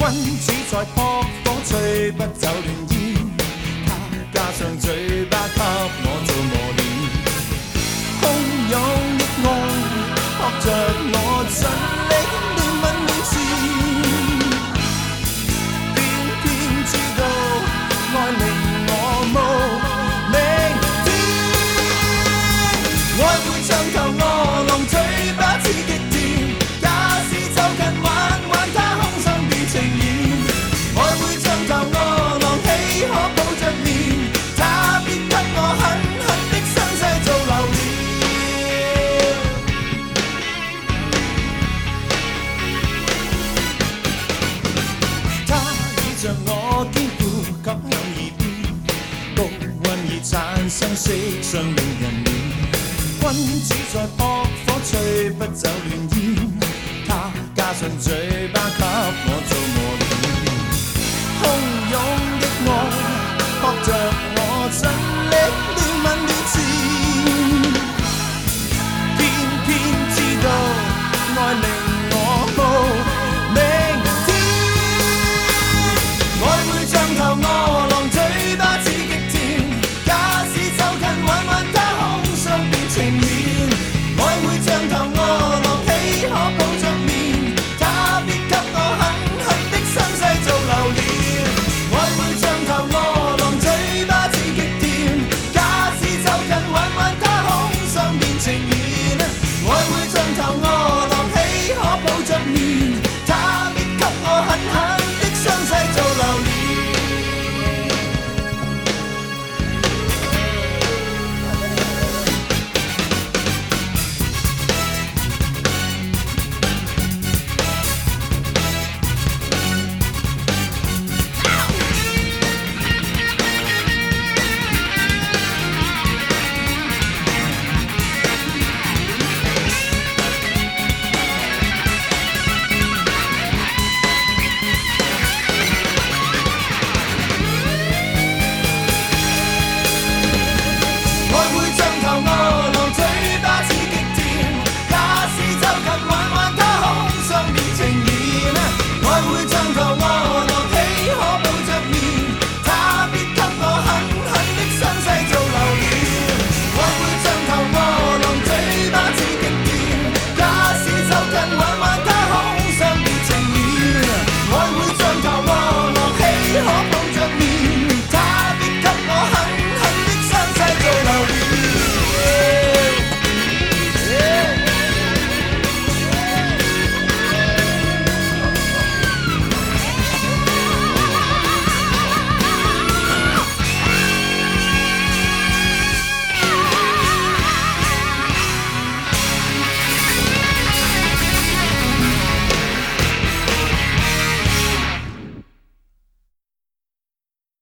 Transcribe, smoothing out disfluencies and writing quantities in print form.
君子在撲火，吹不走亂煙。他加上嘴巴給我做磨練，洶湧的愛撲着我盡力憐憫面前，偏偏知道愛令我無明天。愛會像頭餓狼，嘴巴似極甜，假使走近玩玩他空想變情緣。愛會像頭餓狼，豈可抱着眠？他必給我狠狠的傷勢做留念。他倚着我肩負感響耳邊，高溫已產生色相令人戀。君子在撲火，吹不走亂煙。他加上嘴巴給我